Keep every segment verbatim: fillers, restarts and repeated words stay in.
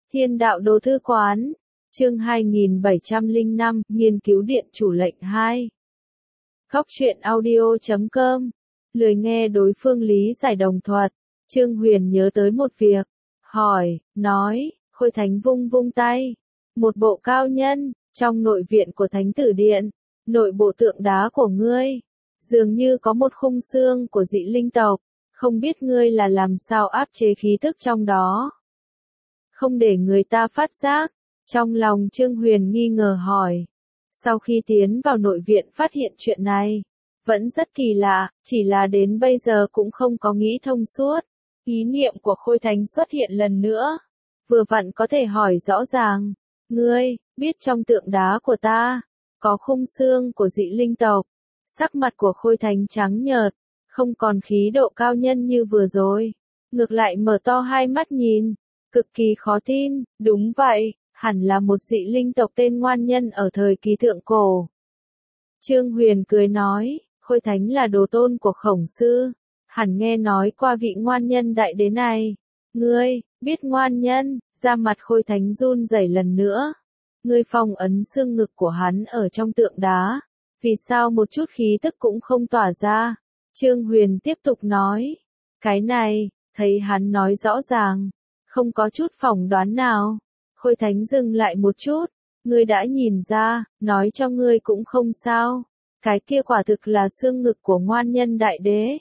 Thiên đạo đồ thư quán, chương hai nghìn bảy trăm lẻ năm, nghiên cứu điện chủ lệnh hai. Góc truyện audio chấm com, lười nghe đối phương lý giải đồng thuật, Trương Huyền nhớ tới một việc, hỏi, nói, Khôi Thánh vung vung tay, một bộ cao nhân, trong nội viện của Thánh Tử Điện, nội bộ tượng đá của ngươi, dường như có một khung xương của dị linh tộc, không biết ngươi là làm sao áp chế khí tức trong đó. Không để người ta phát giác, trong lòng Trương Huyền nghi ngờ hỏi. Sau khi tiến vào nội viện phát hiện chuyện này, vẫn rất kỳ lạ, chỉ là đến bây giờ cũng không có nghĩ thông suốt. Ý niệm của Khôi Thánh xuất hiện lần nữa, vừa vặn có thể hỏi rõ ràng, ngươi, biết trong tượng đá của ta, có khung xương của dị linh tộc. Sắc mặt của Khôi Thánh trắng nhợt, không còn khí độ cao nhân như vừa rồi, ngược lại mở to hai mắt nhìn, cực kỳ khó tin, đúng vậy, hẳn là một dị linh tộc tên ngoan nhân ở thời kỳ thượng cổ. Trương Huyền cười nói, Khôi Thánh là đồ tôn của Khổng Sư, hẳn nghe nói qua vị ngoan nhân đại đế này. Ngươi, biết ngoan nhân, da mặt Khôi Thánh run rẩy lần nữa. Ngươi phong ấn xương ngực của hắn ở trong tượng đá, vì sao một chút khí tức cũng không tỏa ra? Trương Huyền tiếp tục nói, cái này, thấy hắn nói rõ ràng, không có chút phỏng đoán nào. Khôi Thánh dừng lại một chút, ngươi đã nhìn ra, nói cho ngươi cũng không sao. Cái kia quả thực là xương ngực của ngoan nhân đại đế.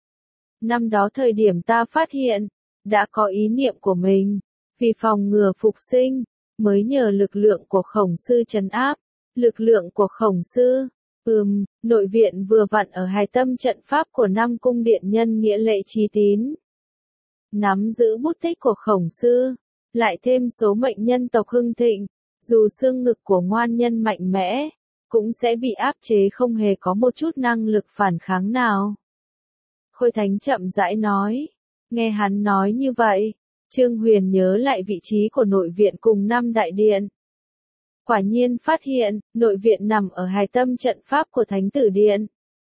Năm đó thời điểm ta phát hiện, đã có ý niệm của mình, vì phòng ngừa phục sinh, mới nhờ lực lượng của Khổng Sư trấn áp. Lực lượng của Khổng Sư, ừm, nội viện vừa vặn ở hài tâm trận pháp của năm cung điện nhân nghĩa lệ trí tín. Nắm giữ bút tích của Khổng Sư, lại thêm số mệnh nhân tộc hưng thịnh, dù xương ngực của ngoan nhân mạnh mẽ, cũng sẽ bị áp chế không hề có một chút năng lực phản kháng nào. Khôi Thánh chậm rãi nói, nghe hắn nói như vậy, Trương Huyền nhớ lại vị trí của nội viện cùng năm đại điện. Quả nhiên phát hiện, nội viện nằm ở hài tâm trận pháp của Thánh Tử Điện.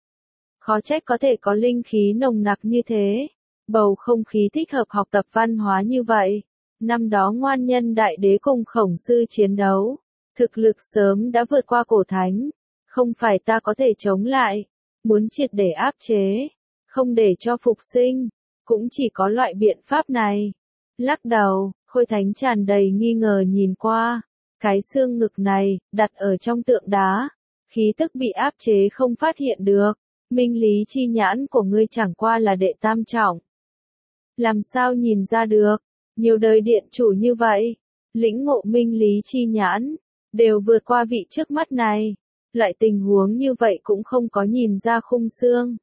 Khó trách có thể có linh khí nồng nặc như thế, bầu không khí thích hợp học tập văn hóa như vậy. Năm đó ngoan nhân đại đế cùng Khổng Sư chiến đấu, thực lực sớm đã vượt qua cổ thánh, không phải ta có thể chống lại, muốn triệt để áp chế, không để cho phục sinh, cũng chỉ có loại biện pháp này. Lắc đầu, Khôi Thánh tràn đầy nghi ngờ nhìn qua, cái xương ngực này, đặt ở trong tượng đá, khí tức bị áp chế không phát hiện được, minh lý chi nhãn của ngươi chẳng qua là đệ tam trọng. Làm sao nhìn ra được? Nhiều đời điện chủ như vậy, lĩnh ngộ minh lý chi nhãn, đều vượt qua vị trước mắt này. Loại tình huống như vậy cũng không có nhìn ra khung xương.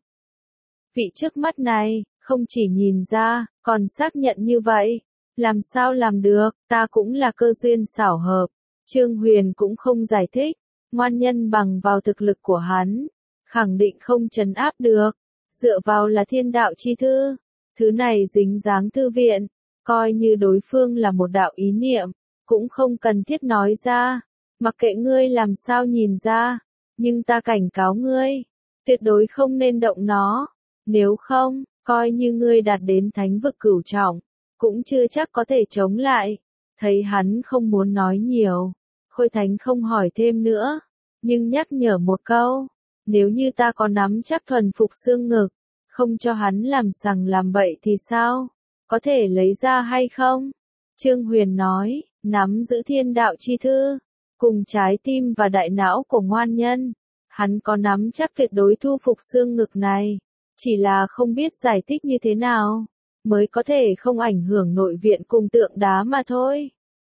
Vị trước mắt này, không chỉ nhìn ra, còn xác nhận như vậy. Làm sao làm được, ta cũng là cơ duyên xảo hợp. Trương Huyền cũng không giải thích, ngoan nhân bằng vào thực lực của hắn, khẳng định không trấn áp được. Dựa vào là thiên đạo chi thư, thứ này dính dáng thư viện. Coi như đối phương là một đạo ý niệm, cũng không cần thiết nói ra, mặc kệ ngươi làm sao nhìn ra, nhưng ta cảnh cáo ngươi, tuyệt đối không nên động nó, nếu không, coi như ngươi đạt đến thánh vực cửu trọng, cũng chưa chắc có thể chống lại. Thấy hắn không muốn nói nhiều, Khôi Thánh không hỏi thêm nữa, nhưng nhắc nhở một câu, nếu như ta có nắm chắc thuần phục xương ngực, không cho hắn làm sằng làm bậy thì sao? Có thể lấy ra hay không? Trương Huyền nói, nắm giữ thiên đạo chi thư, cùng trái tim và đại não của ngoan nhân, hắn có nắm chắc tuyệt đối thu phục xương ngực này, chỉ là không biết giải thích như thế nào, mới có thể không ảnh hưởng nội viện cùng tượng đá mà thôi.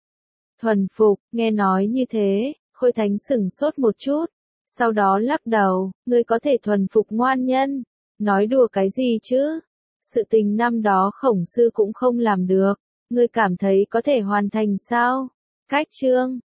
Thuần phục, nghe nói như thế, Khôi Thánh sửng sốt một chút, sau đó lắc đầu, ngươi có thể thuần phục ngoan nhân, nói đùa cái gì chứ? Sự tình năm đó Khổng Sư cũng không làm được, ngươi cảm thấy có thể hoàn thành sao? Cách chương